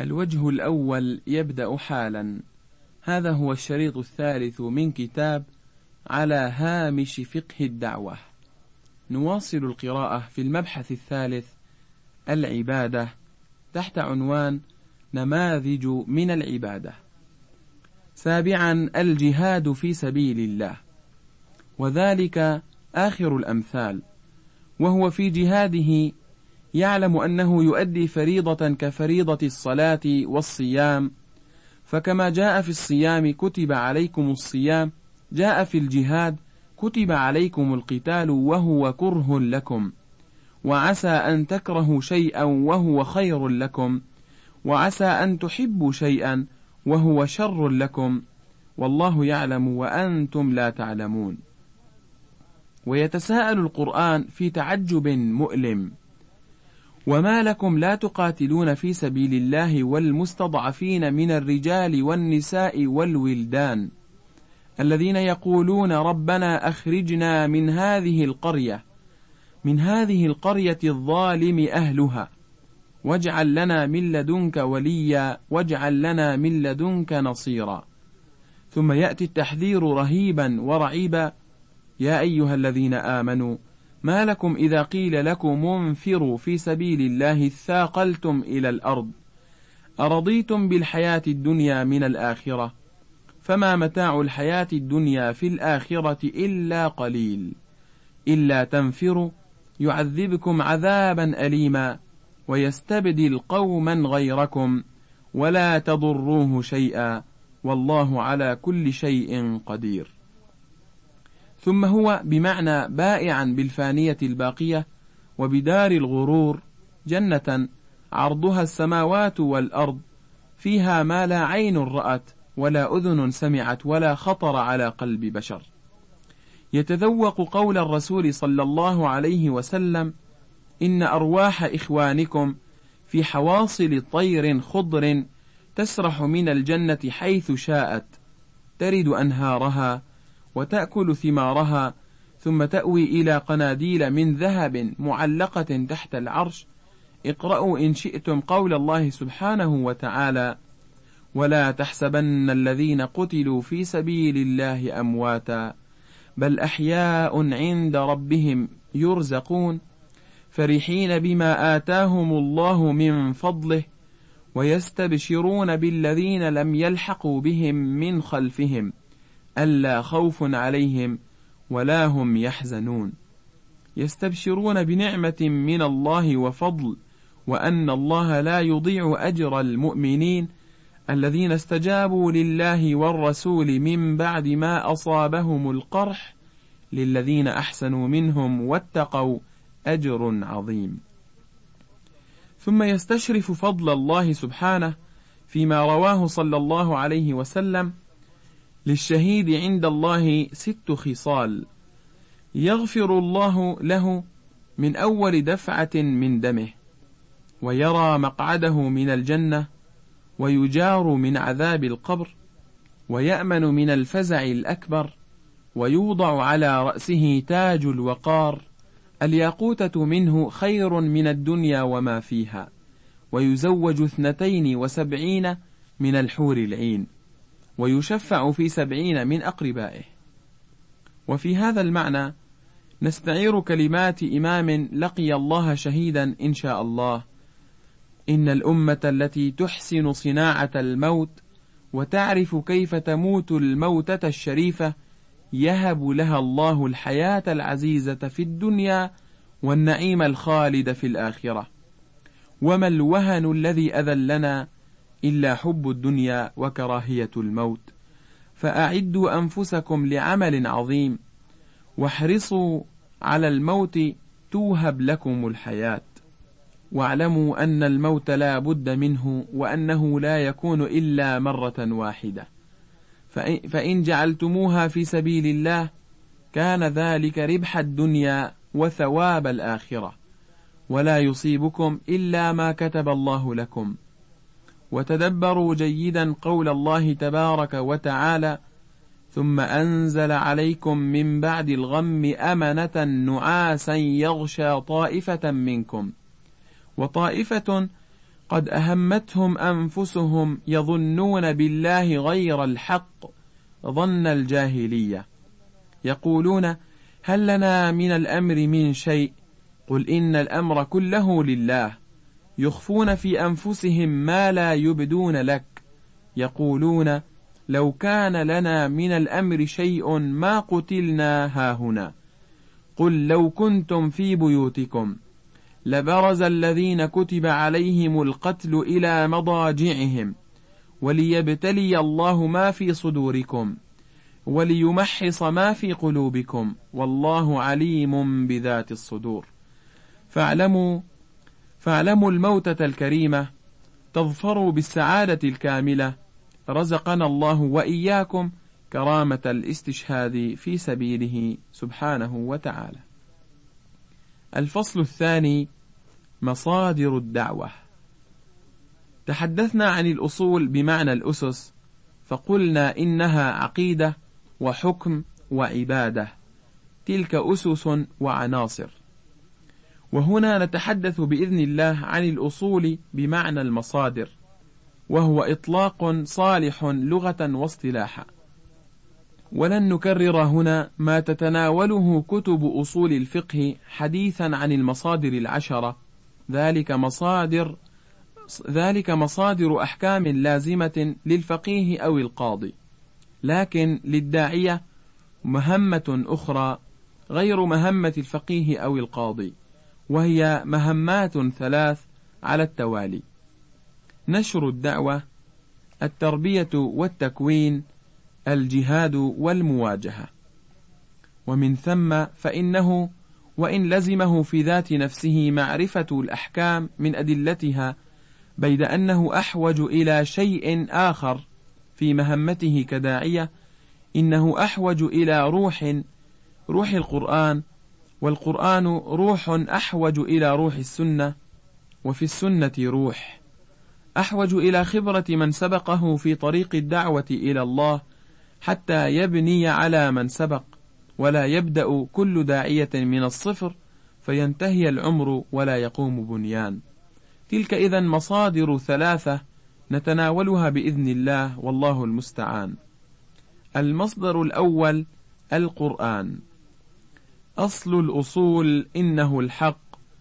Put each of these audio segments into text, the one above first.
الوجه الأول يبدأ حالا. هذا هو الشريط الثالث من كتاب على هامش فقه الدعوة. نواصل القراءة في المبحث الثالث العبادة تحت عنوان نماذج من العبادة. سابعا الجهاد في سبيل الله، وذلك آخر الأمثال، وهو في جهاده يعلم أنه يؤدي فريضة كفريضة الصلاة والصيام، فكما جاء في الصيام كتب عليكم الصيام، جاء في الجهاد كتب عليكم القتال وهو كره لكم، وعسى أن تكرهوا شيئا وهو خير لكم، وعسى أن تحبوا شيئا وهو شر لكم، والله يعلم وأنتم لا تعلمون. ويتساءل القرآن في تعجب مؤلم: وما لكم لا تقاتلون في سبيل الله والمستضعفين من الرجال والنساء والولدان الذين يقولون ربنا أخرجنا من هذه القرية الظالم أهلها واجعل لنا من لدنك وليا واجعل لنا من لدنك نصيرا. ثم يأتي التحذير رهيبا ورعيبا: يا أيها الذين آمنوا ما لكم إذا قيل لكم انفروا في سبيل الله اثاقلتم إلى الأرض أرضيتم بالحياة الدنيا من الآخرة فما متاع الحياة الدنيا في الآخرة إلا قليل إلا تنفروا يعذبكم عذابا أليما ويستبدل قوما غيركم ولا تضروه شيئا والله على كل شيء قدير. ثم هو بمعنى بائعا بالفانية الباقية وبدار الغرور جنة عرضها السماوات والأرض فيها ما لا عين رأت ولا أذن سمعت ولا خطر على قلب بشر. يتذوق قول الرسول صلى الله عليه وسلم: إن أرواح إخوانكم في حواصل طير خضر تسرح من الجنة حيث شاءت ترد أنهارها وتأكل ثمارها ثم تأوي إلى قناديل من ذهب معلقة تحت العرش. اقرأوا إن شئتم قول الله سبحانه وتعالى: ولا تحسبن الذين قتلوا في سبيل الله أمواتا بل أحياء عند ربهم يرزقون فرحين بما آتاهم الله من فضله ويستبشرون بالذين لم يلحقوا بهم من خلفهم ألا خوف عليهم ولا هم يحزنون. يستبشرون بنعمة من الله وفضل وأن الله لا يضيع أجر المؤمنين الذين استجابوا لله والرسول من بعد ما أصابهم القرح للذين أحسنوا منهم واتقوا أجر عظيم. ثم يستشرف فضل الله سبحانه فيما رواه صلى الله عليه وسلم: للشهيد عند الله 6 خصال يغفر الله له من أول دفعة من دمه ويرى مقعده من الجنة ويجار من عذاب القبر ويأمن من الفزع الأكبر ويوضع على رأسه تاج الوقار الياقوتة منه خير من الدنيا وما فيها ويزوج 72 من الحور العين ويشفع في 70 من أقربائه. وفي هذا المعنى نستعير كلمات إمام لقي الله شهيدا إن شاء الله: إن الأمة التي تحسن صناعة الموت وتعرف كيف تموت الموتة الشريفة يهب لها الله الحياة العزيزة في الدنيا والنعيم الخالد في الآخرة. وما الوهن الذي أذلنا إلا حب الدنيا وكراهية الموت، فأعدوا أنفسكم لعمل عظيم واحرصوا على الموت توهب لكم الحياة، واعلموا أن الموت لا بد منه وأنه لا يكون إلا مرة واحدة، فإن جعلتموها في سبيل الله كان ذلك ربح الدنيا وثواب الآخرة، ولا يصيبكم إلا ما كتب الله لكم. وتدبروا جيدا قول الله تبارك وتعالى: ثم أنزل عليكم من بعد الغم أمنة نعاسا يغشى طائفة منكم، وطائفة قد أهمتهم أنفسهم يظنون بالله غير الحق ظن الجاهلية، يقولون هل لنا من الأمر من شيء؟ قل إن الأمر كله لله. يخفون في أنفسهم ما لا يبدون لك، يقولون لو كان لنا من الأمر شيء ما قتلنا هاهنا. قل لو كنتم في بيوتكم لبرز الذين كتب عليهم القتل إلى مضاجعهم وليبتلي الله ما في صدوركم وليمحص ما في قلوبكم والله عليم بذات الصدور. فاعلموا الموتة الكريمة تظفروا بالسعادة الكاملة. رزقنا الله وإياكم كرامة الاستشهاد في سبيله سبحانه وتعالى. الفصل الثاني: مصادر الدعوة. تحدثنا عن الأصول بمعنى الأسس، فقلنا إنها عقيدة وحكم وعبادة، تلك أسس وعناصر. وهنا نتحدث بإذن الله عن الأصول بمعنى المصادر، وهو إطلاق صالح لغة واصطلاحا، ولن نكرر هنا ما تتناوله كتب أصول الفقه حديثا عن المصادر العشرة، ذلك مصادر أحكام لازمة للفقيه أو القاضي. لكن للداعية مهمة أخرى غير مهمة الفقيه أو القاضي، وهي مهمات ثلاث على التوالي: نشر الدعوة، التربية والتكوين، الجهاد والمواجهة. ومن ثم فإنه وإن لزمه في ذات نفسه معرفة الأحكام من أدلتها، بيد أنه أحوج إلى شيء آخر في مهمته كداعية، إنه أحوج إلى روح القرآن، والقرآن روح أحوج إلى روح السنة، وفي السنة روح أحوج إلى خبرة من سبقه في طريق الدعوة إلى الله حتى يبني على من سبق، ولا يبدأ كل داعية من الصفر فينتهي العمر ولا يقوم بنيان. تلك إذن مصادر ثلاثة نتناولها بإذن الله والله المستعان. المصدر الأول القرآن. أصل الأصول إنه الحق.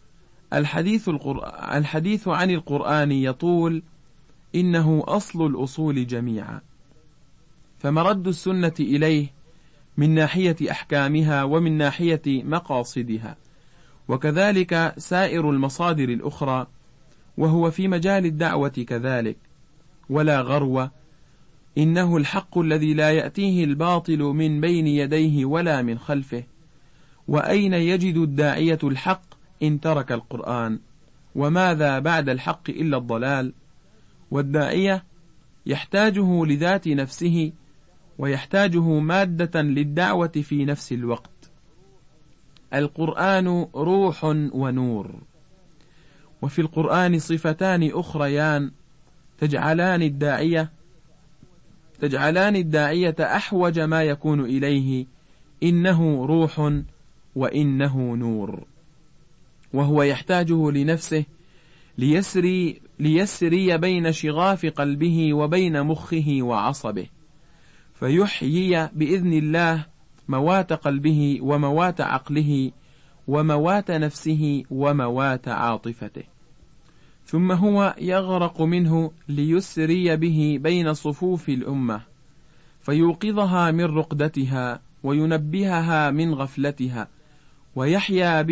الحديث عن القرآن يطول، إنه أصل الأصول جميعا، فمرد السنة إليه من ناحية أحكامها ومن ناحية مقاصدها، وكذلك سائر المصادر الأخرى، وهو في مجال الدعوة كذلك. ولا غرو، إنه الحق الذي لا يأتيه الباطل من بين يديه ولا من خلفه. وأين يجد الداعية الحق إن ترك القرآن؟ وماذا بعد الحق إلا الضلال؟ والداعية يحتاجه لذات نفسه، ويحتاجه مادة للدعوة في نفس الوقت. القرآن روح ونور. وفي القرآن صفتان أخريان تجعلان الداعية أحوج ما يكون إليه، إنه روح وإنه نور. وهو يحتاجه لنفسه ليسري بين شغاف قلبه وبين مخه وعصبه، فيحيي بإذن الله موات قلبه وموات عقله وموات نفسه وموات عاطفته. ثم هو يغرق منه ليسري به بين صفوف الأمة، فيوقظها من رقدتها وينبهها من غفلتها، ويحيي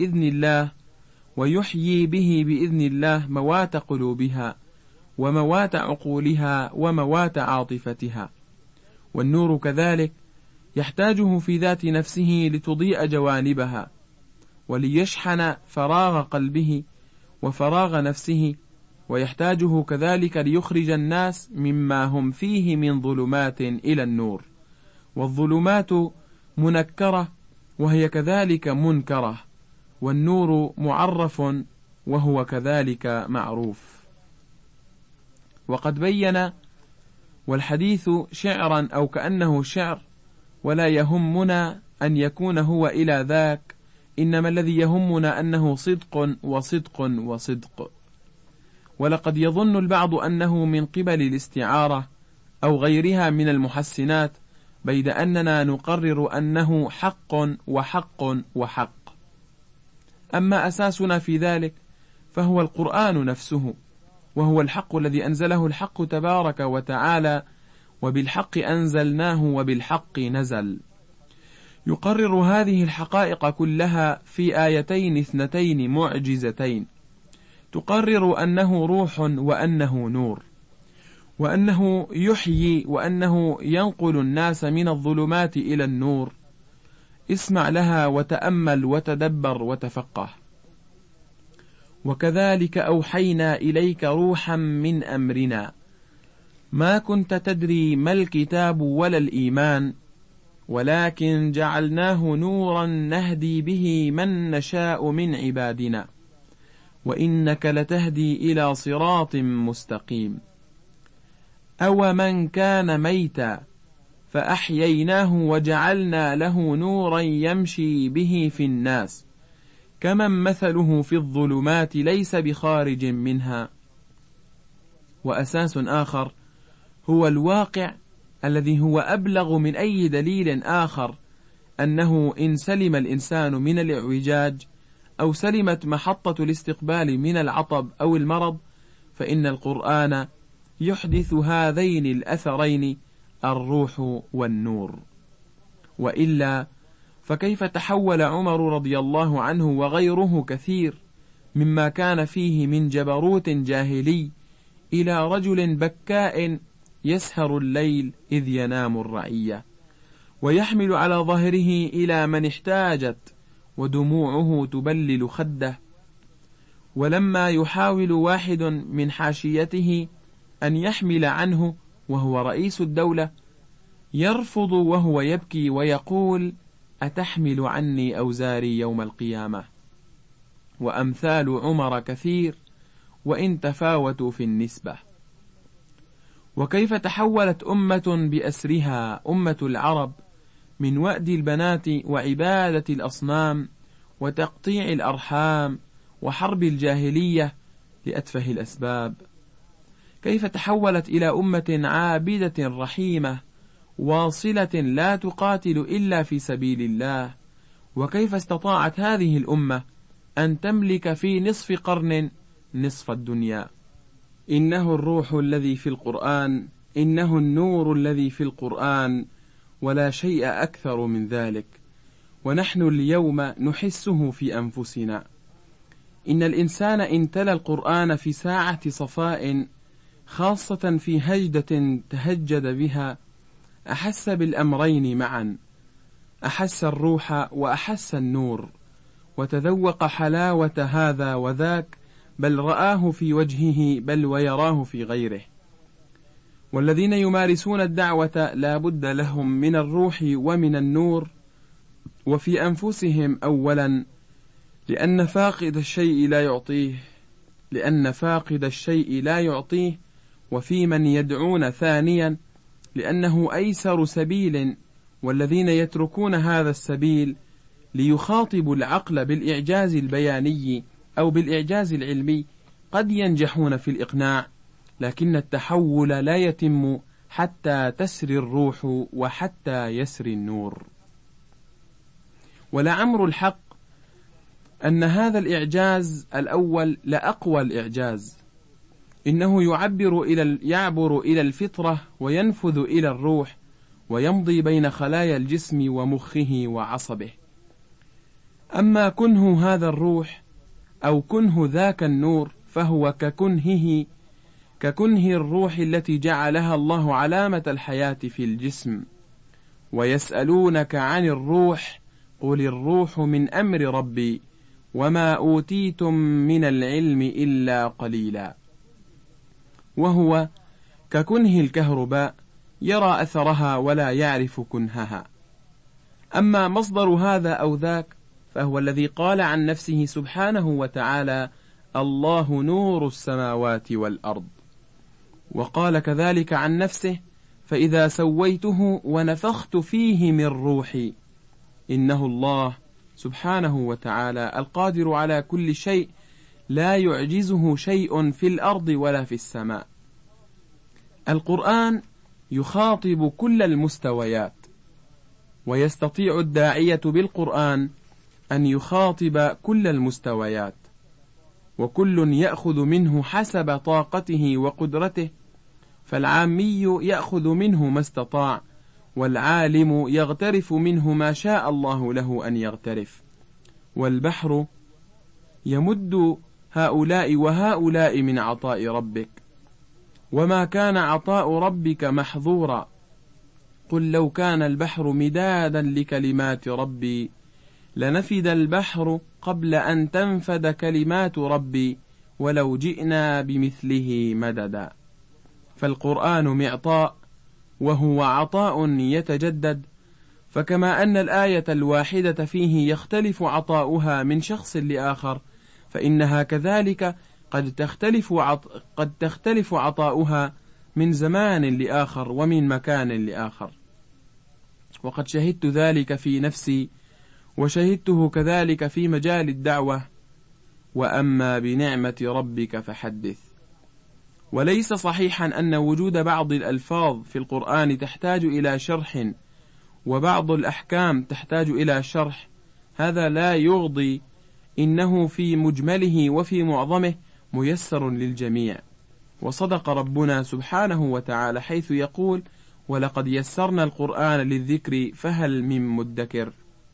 به بإذن الله موات قلوبها وموات عقولها وموات عاطفتها. والنور كذلك يحتاجه في ذات نفسه لتضيء جوانبها، وليشحن فراغ قلبه وفراغ نفسه، ويحتاجه كذلك ليخرج الناس مما هم فيه من ظلمات إلى النور. والظلمات منكرة وهي كذلك منكرة، والنور معرف وهو كذلك معروف. وقد بين: والحديث شعرا أو كأنه شعر، ولا يهمنا أن يكون هو إلى ذاك، إنما الذي يهمنا أنه صدق وصدق وصدق. ولقد يظن البعض أنه من قبل الاستعارة أو غيرها من المحسنات، بيد أننا نقرر أنه حق وحق وحق. أما أساسنا في ذلك فهو القرآن نفسه، وهو الحق الذي أنزله الحق تبارك وتعالى، وبالحق أنزلناه وبالحق نزل. يقرر هذه الحقائق كلها في آيتين اثنتين معجزتين، تقرر أنه روح وأنه نور، وأنه يحيي، وأنه ينقل الناس من الظلمات إلى النور. اسمع لها وتأمل وتدبر وتفقه. وكذلك أوحينا إليك روحا من أمرنا ما كنت تدري ما الكتاب ولا الإيمان، ولكن جعلناه نورا نهدي به من نشاء من عبادنا، وإنك لتهدي إلى صراط مستقيم. أو من كان ميتا فأحييناه وجعلنا له نورا يمشي به في الناس كمن مثله في الظلمات ليس بخارج منها. وأساس آخر هو الواقع الذي هو أبلغ من أي دليل آخر، أنه إن سلم الإنسان من الإعوجاج أو سلمت محطة الاستقبال من العطب أو المرض، فإن القرآن يحدث هذين الأثرين، الروح والنور. وإلا فكيف تحول عمر رضي الله عنه وغيره كثير مما كان فيه من جبروت جاهلي إلى رجل بكاء يسهر الليل إذ ينام الرعية، ويحمل على ظهره إلى من احتاجت، ودموعه تبلل خده. ولما يحاول واحد من حاشيته أن يحمل عنه وهو رئيس الدولة، يرفض وهو يبكي ويقول: أتحمل عني أوزاري يوم القيامة. وأمثال عمر كثير وإن تفاوتوا في النسبة. وكيف تحولت أمة بأسرها، أمة العرب، من وأد البنات وعبادة الأصنام وتقطيع الأرحام وحرب الجاهلية لأتفه الأسباب. كيف تحولت إلى أمة عابدة رحيمة واصلة لا تقاتل إلا في سبيل الله. وكيف استطاعت هذه الأمة أن تملك في نصف قرن نصف الدنيا. إنه الروح الذي في القرآن، إنه النور الذي في القرآن، ولا شيء أكثر من ذلك. ونحن اليوم نحسه في أنفسنا. إن الإنسان إن تلا القرآن في ساعة صفاء، خاصة في هجدة تهجد بها، أحس بالأمرين معا، أحس الروح وأحس النور، وتذوق حلاوة هذا وذاك، بل رآه في وجهه، بل ويراه في غيره. والذين يمارسون الدعوة لا بد لهم من الروح ومن النور، وفي أنفسهم أولا، لأن فاقد الشيء لا يعطيه، وفي من يدعون ثانيا، لأنه أيسر سبيل. والذين يتركون هذا السبيل ليخاطبوا العقل بالإعجاز البياني أو بالإعجاز العلمي قد ينجحون في الإقناع، لكن التحول لا يتم حتى تسري الروح وحتى يسري النور. ولعمر الحق أن هذا الإعجاز الأول لأقوى الإعجاز. إنه يعبر إلى الفطرة وينفذ إلى الروح، ويمضي بين خلايا الجسم ومخه وعصبه. أما كنه هذا الروح أو كنه ذاك النور فهو ككنه الروح التي جعلها الله علامة الحياة في الجسم. ويسألونك عن الروح، قل الروح من أمر ربي وما أوتيتم من العلم إلا قليلا. وهو ككنه الكهرباء، يرى أثرها ولا يعرف كنهها. أما مصدر هذا أو ذاك فهو الذي قال عن نفسه سبحانه وتعالى: الله نور السماوات والأرض. وقال كذلك عن نفسه: فإذا سويته ونفخت فيه من روحي. إنه الله سبحانه وتعالى القادر على كل شيء، لا يعجزه شيء في الأرض ولا في السماء. القرآن يخاطب كل المستويات، ويستطيع الداعية بالقرآن أن يخاطب كل المستويات، وكل يأخذ منه حسب طاقته وقدرته، فالعامي يأخذ منه ما استطاع، والعالم يغترف منه ما شاء الله له أن يغترف. والبحر يمد هؤلاء وهؤلاء من عطاء ربك، وما كان عطاء ربك محظورا. قل لو كان البحر مدادا لكلمات ربي لنفد البحر قبل أن تنفد كلمات ربي ولو جئنا بمثله مددا. فالقرآن معطاء، وهو عطاء يتجدد، فكما أن الآية الواحدة فيه يختلف عطاؤها من شخص لآخر، فإنها كذلك قد تختلف عطاؤها من زمان لآخر ومن مكان لآخر. وقد شهدت ذلك في نفسي، وشهدته كذلك في مجال الدعوة. وأما بنعمة ربك فحدث. وليس صحيحا أن وجود بعض الألفاظ في القرآن تحتاج إلى شرح، وبعض الأحكام تحتاج إلى شرح، هذا لا يغضي، إنه في مجمله وفي معظمه ميسر للجميع. وصدق ربنا سبحانه وتعالى حيث يقول: ولقد يسرنا القرآن للذكر فهل من مدكر.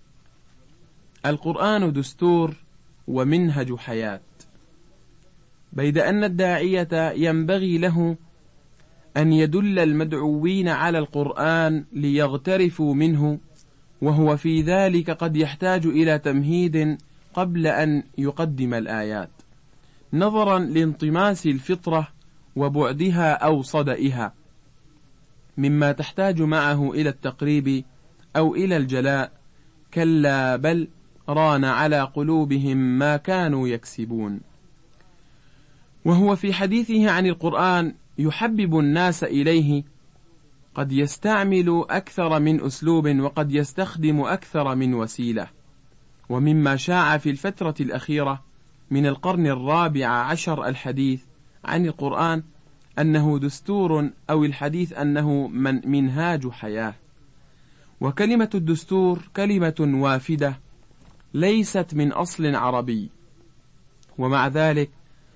القرآن دستور ومنهج حياة، بيد أن الداعية ينبغي له أن يدل المدعوين على القرآن ليغترفوا منه، وهو في ذلك قد يحتاج إلى تمهيد قبل أن يقدم الآيات، نظرا لانطماس الفطرة وبعدها أو صدئها، مما تحتاج معه إلى التقريب أو إلى الجلاء. كلا بل ران على قلوبهم ما كانوا يكسبون. وهو في حديثه عن القرآن يحبب الناس إليه، قد يستعمل أكثر من أسلوب، وقد يستخدم أكثر من وسيلة. ومما شاع في الفترة الأخيرة من القرن الرابع عشر الحديث عن القرآن أنه دستور، أو الحديث أنه منهاج حياة. وكلمة الدستور كلمة وافدة ليست من أصل عربي، ومع ذلك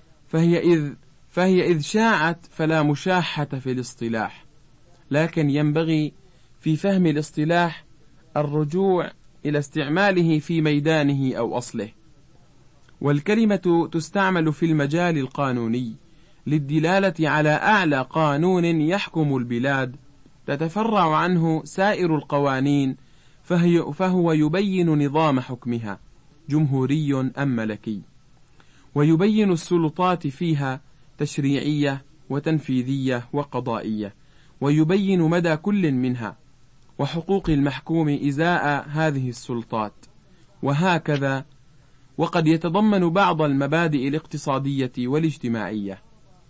فهي إذ شاعت فلا مشاحة في الاصطلاح، لكن ينبغي في فهم الاصطلاح الرجوع إلى استعماله في ميدانه أو أصله. والكلمة تستعمل في المجال القانوني للدلالة على أعلى قانون يحكم البلاد، تتفرع عنه سائر القوانين، فهو يبين نظام حكمها، جمهوري أم ملكي، ويبين السلطات فيها تشريعية وتنفيذية وقضائية، ويبين مدى كل منها وحقوق المحكوم إزاء هذه السلطات، وهكذا. وقد يتضمن بعض المبادئ الاقتصادية والاجتماعية.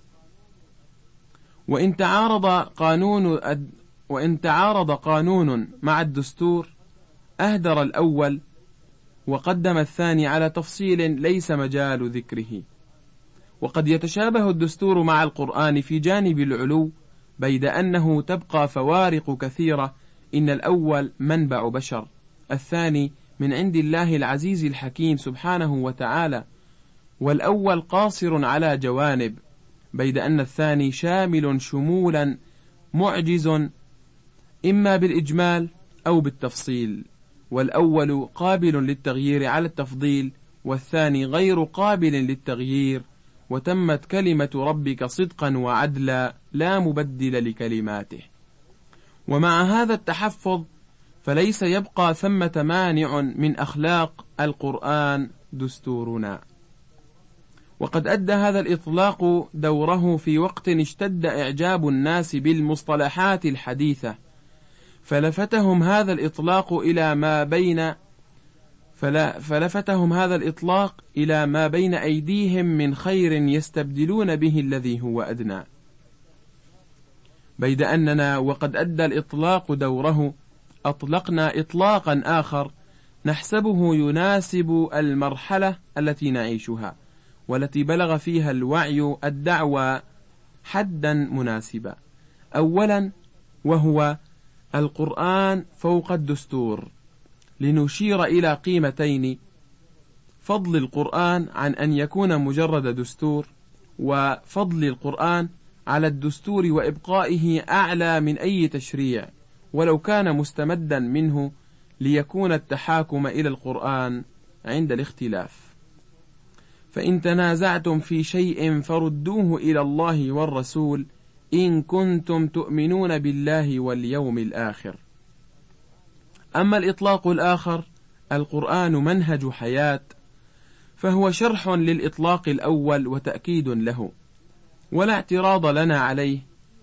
وإن تعارض قانون مع الدستور أهدر الأول وقدم الثاني على تفصيل ليس مجال ذكره. وقد يتشابه الدستور مع القرآن في جانب العلو، بيد أنه تبقى فوارق كثيرة. إن الأول منبع بشر، الثاني من عند الله العزيز الحكيم سبحانه وتعالى، والأول قاصر على جوانب، بيد أن الثاني شامل شمولا معجز إما بالإجمال أو بالتفصيل. والأول قابل للتغيير على التفضيل، والثاني غير قابل للتغيير. وتمت كلمة ربك صدقا وعدلا لا مبدل لكلماته. ومع هذا التحفظ فليس يبقى ثمة مانع من أخلاق القرآن دستورنا. وقد أدى هذا الإطلاق دوره في وقت اشتد إعجاب الناس بالمصطلحات الحديثة، فلفتهم هذا الإطلاق إلى ما بين أيديهم من خير يستبدلون به الذي هو أدنى. بيد أننا وقد أدى الإطلاق دوره أطلقنا إطلاقا آخر نحسبه يناسب المرحلة التي نعيشها، والتي بلغ فيها الوعي الدعوى حدا مناسبا. أولا، وهو القرآن فوق الدستور، لنشير إلى قيمتين: فضل القرآن عن أن يكون مجرد دستور، وفضل القرآن على الدستور وإبقائه أعلى من أي تشريع ولو كان مستمدا منه، ليكون التحاكم إلى القرآن عند الاختلاف. فإن تنازعتم في شيء فردوه إلى الله والرسول إن كنتم تؤمنون بالله واليوم الآخر. أما الإطلاق الآخر، القرآن منهج حياة، فهو شرح للإطلاق الأول وتأكيد له، ولا اعتراض لنا عليه،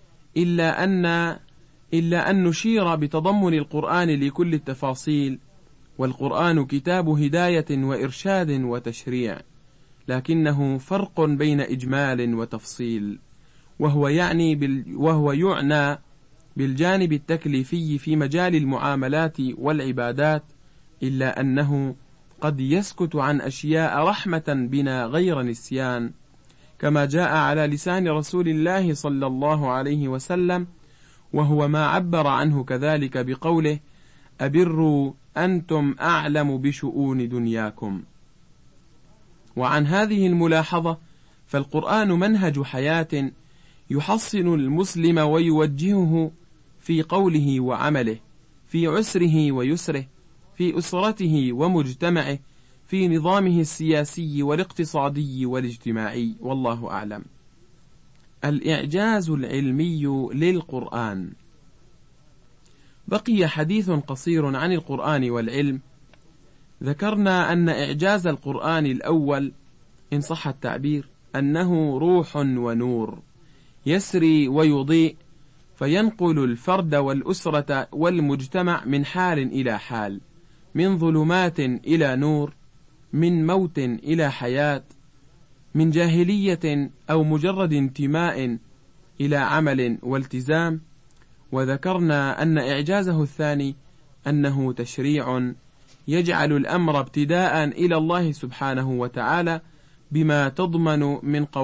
إلا أن نشير بتضمن القرآن لكل التفاصيل، والقرآن كتاب هداية وإرشاد وتشريع، لكنه فرق بين إجمال وتفصيل، وهو يعنى بالجانب التكليفي في مجال المعاملات والعبادات، إلا أنه قد يسكت عن أشياء رحمة بنا غير نسيان، كما جاء على لسان رسول الله صلى الله عليه وسلم، وهو ما عبر عنه كذلك بقوله: أبروا أنتم أعلم بشؤون دنياكم. وعن هذه الملاحظة، فالقرآن منهج حياة يحصن المسلم ويوجهه في قوله وعمله، في عسره ويسره، في أسرته ومجتمعه، في نظامه السياسي والاقتصادي والاجتماعي، والله أعلم. الإعجاز العلمي للقرآن. بقي حديث قصير عن القرآن والعلم. ذكرنا أن إعجاز القرآن الأول، إن صح التعبير، أنه روح ونور يسري ويضيء، فينقل الفرد والأسرة والمجتمع من حال إلى حال، من ظلمات إلى نور، من موت إلى حياة، من جاهلية أو مجرد انتماء إلى عمل والتزام. وذكرنا أن إعجازه الثاني أنه تشريع يجعل الأمر ابتداء إلى الله سبحانه وتعالى، بما تضمن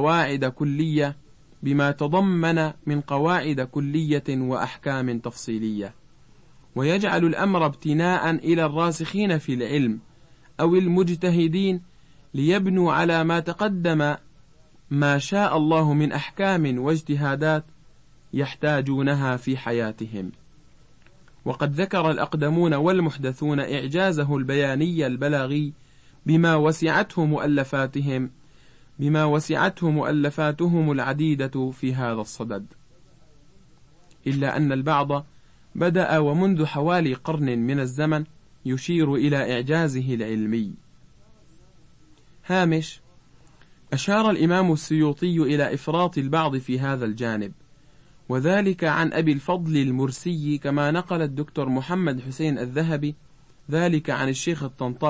من قواعد كلية وأحكام تفصيلية، ويجعل الأمر ابتناء إلى الراسخين في العلم أو المجتهدين، ليبنوا على ما تقدم ما شاء الله من أحكام واجتهادات يحتاجونها في حياتهم. وقد ذكر الأقدمون والمحدثون إعجازه البياني البلاغي بما وسعته مؤلفاتهم العديدة في هذا الصدد، إلا أن البعض بدأ ومنذ حوالي قرن من الزمن يشير إلى إعجازه العلمي. هامش: أشار الإمام السيوطي إلى إفراط البعض في هذا الجانب، وذلك عن أبي الفضل المرسي، كما نقل الدكتور محمد حسين الذهبي ذلك عن الشيخ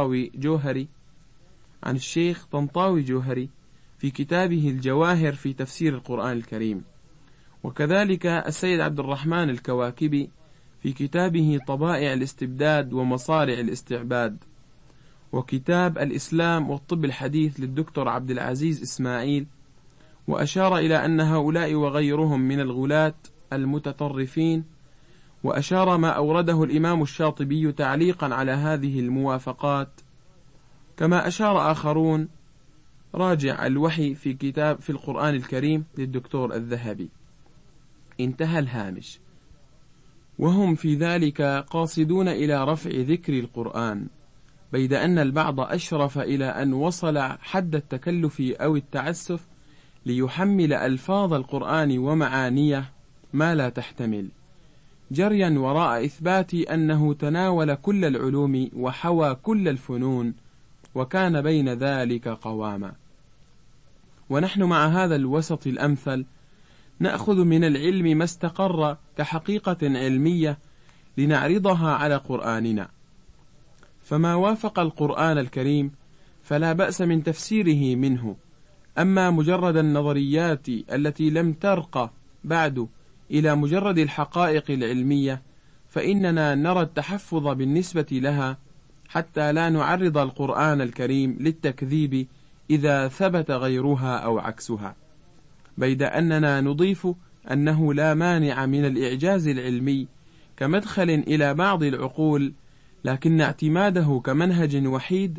طنطاوي جوهري في كتابه الجواهر في تفسير القرآن الكريم، وكذلك السيد عبد الرحمن الكواكبي في كتابه طبائع الاستبداد ومصارع الاستعباد، وكتاب الإسلام والطب الحديث للدكتور عبد العزيز إسماعيل. وأشار إلى أن هؤلاء وغيرهم من الغلاة المتطرفين، وأشار ما أورده الإمام الشاطبي تعليقا على هذه الموافقات، كما أشار آخرون. راجع الوحي في القرآن الكريم للدكتور الذهبي. انتهى الهامش. وهم في ذلك قاصدون إلى رفع ذكر القرآن، بيد أن البعض أشرف إلى أن وصل حد التكلف أو التعسف ليحمل ألفاظ القرآن ومعانيه ما لا تحتمل، جريا وراء إثبات أنه تناول كل العلوم وحوى كل الفنون، وكان بين ذلك قواما. ونحن مع هذا الوسط الأمثل نأخذ من العلم ما استقر كحقيقة علمية لنعرضها على قرآننا، فما وافق القرآن الكريم فلا بأس من تفسيره منه. أما مجرد النظريات التي لم ترق بعد إلى مجرد الحقائق العلمية، فإننا نرى التحفظ بالنسبة لها، حتى لا نعرض القرآن الكريم للتكذيب إذا ثبت غيرها أو عكسها، بيد أننا نضيف أنه لا مانع من الإعجاز العلمي كمدخل إلى بعض العقول، لكن اعتماده كمنهج وحيد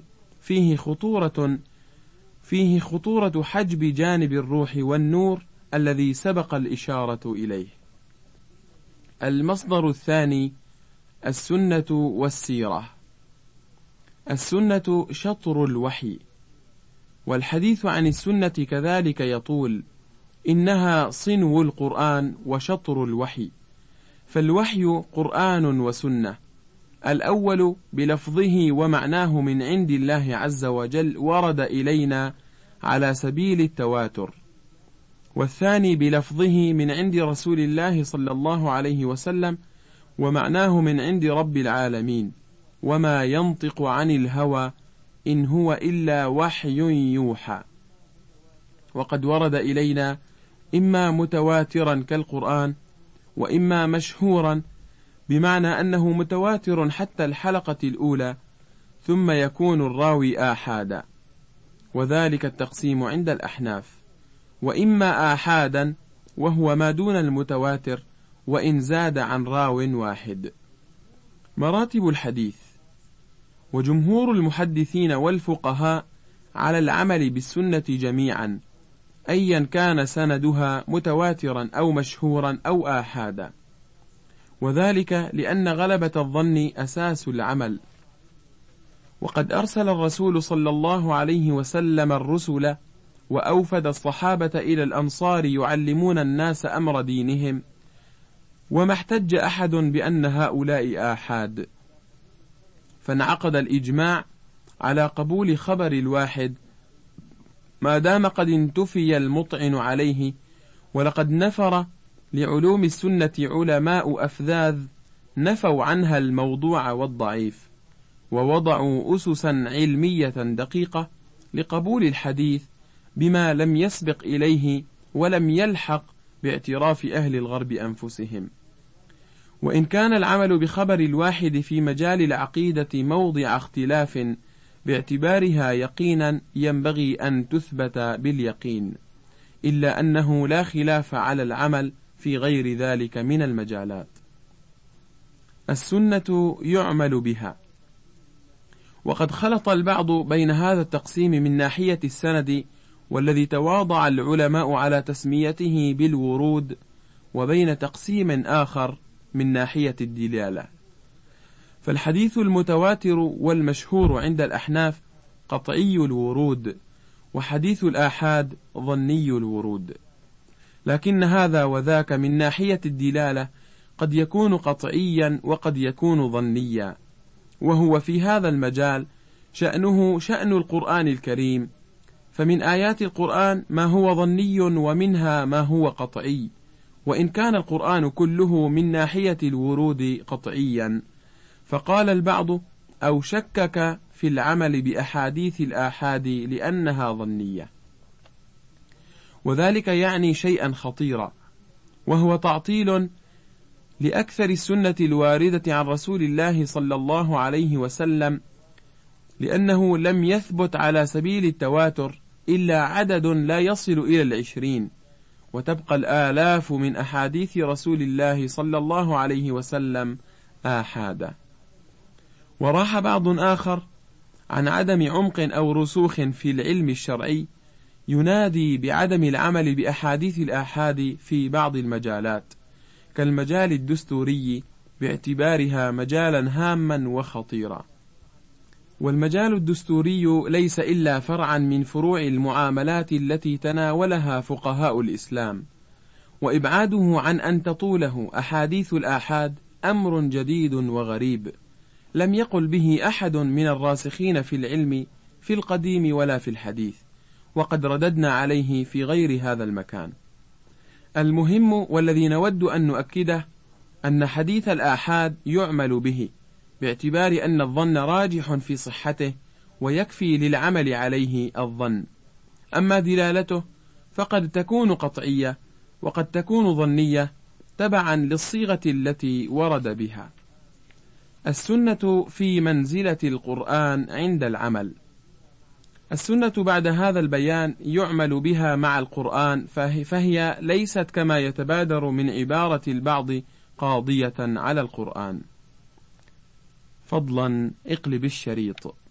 فيه خطورة حجب جانب الروح والنور الذي سبق الإشارة إليه. المصدر الثاني: السنة والسيرة. السنة شطر الوحي، والحديث عن السنة كذلك يطول، إنها صنو القرآن وشطر الوحي، فالوحي قرآن وسنة، الأول بلفظه ومعناه من عند الله عز وجل ورد إلينا على سبيل التواتر، والثاني بلفظه من عند رسول الله صلى الله عليه وسلم ومعناه من عند رب العالمين، وما ينطق عن الهوى إن هو إلا وحي يوحى. وقد ورد إلينا إما متواترا كالقرآن، وإما مشهورا بمعنى أنه متواتر حتى الحلقة الأولى، ثم يكون الراوي آحادا، وذلك التقسيم عند الأحناف، وإما آحادا وهو ما دون المتواتر وإن زاد عن راو واحد. مراتب الحديث: وجمهور المحدثين والفقهاء على العمل بالسنة جميعا، أيا كان سندها متواترا أو مشهورا أو آحادا، وذلك لأن غلبة الظن أساس العمل. وقد أرسل الرسول صلى الله عليه وسلم الرسل وأوفد الصحابة إلى الأمصار يعلمون الناس أمر دينهم، وما احتج أحد بأن هؤلاء آحاد، فانعقد الإجماع على قبول خبر الواحد ما دام قد انتفي المطعن عليه. ولقد نفر لعلوم السنة علماء أفذاذ نفوا عنها الموضوع والضعيف، ووضعوا أسسا علمية دقيقة لقبول الحديث بما لم يسبق إليه ولم يلحق باعتراف أهل الغرب أنفسهم. وإن كان العمل بخبر الواحد في مجال العقيدة موضع اختلاف باعتبارها يقينا ينبغي أن تثبت باليقين، إلا أنه لا خلاف على العمل في غير ذلك من المجالات. السنة يعمل بها. وقد خلط البعض بين هذا التقسيم من ناحية السند، والذي تواضع العلماء على تسميته بالورود، وبين تقسيم آخر من ناحية الدلالة. فالحديث المتواتر والمشهور عند الأحناف قطعي الورود، وحديث الآحاد ظني الورود، لكن هذا وذاك من ناحية الدلالة قد يكون قطعيا وقد يكون ظنيا، وهو في هذا المجال شأنه شأن القرآن الكريم، فمن آيات القرآن ما هو ظني ومنها ما هو قطعي، وإن كان القرآن كله من ناحية الورود قطعيا. فقال البعض أو شكك في العمل بأحاديث الآحاد لأنها ظنية، وذلك يعني شيئا خطيرا، وهو تعطيل لأكثر السنة الواردة عن رسول الله صلى الله عليه وسلم، لأنه لم يثبت على سبيل التواتر إلا عدد لا يصل إلى 20، وتبقى الآلاف من أحاديث رسول الله صلى الله عليه وسلم آحادا. وراح بعض آخر عن عدم عمق أو رسوخ في العلم الشرعي ينادي بعدم العمل بأحاديث الآحاد في بعض المجالات، كالمجال الدستوري باعتبارها مجالا هاما وخطيرا. والمجال الدستوري ليس إلا فرعا من فروع المعاملات التي تناولها فقهاء الإسلام، وإبعاده عن أن تطوله أحاديث الآحاد أمر جديد وغريب لم يقل به أحد من الراسخين في العلم في القديم ولا في الحديث، وقد رددنا عليه في غير هذا المكان. المهم والذي نود أن نؤكده أن حديث الآحاد يعمل به باعتبار أن الظن راجح في صحته، ويكفي للعمل عليه الظن. أما دلالته فقد تكون قطعية وقد تكون ظنية تبعا للصيغة التي ورد بها. السنة في منزلة القرآن عند العمل. السنة بعد هذا البيان يعمل بها مع القرآن، فهي ليست كما يتبادر من عبارة البعض قاضية على القرآن. فضلا اقلب الشريط.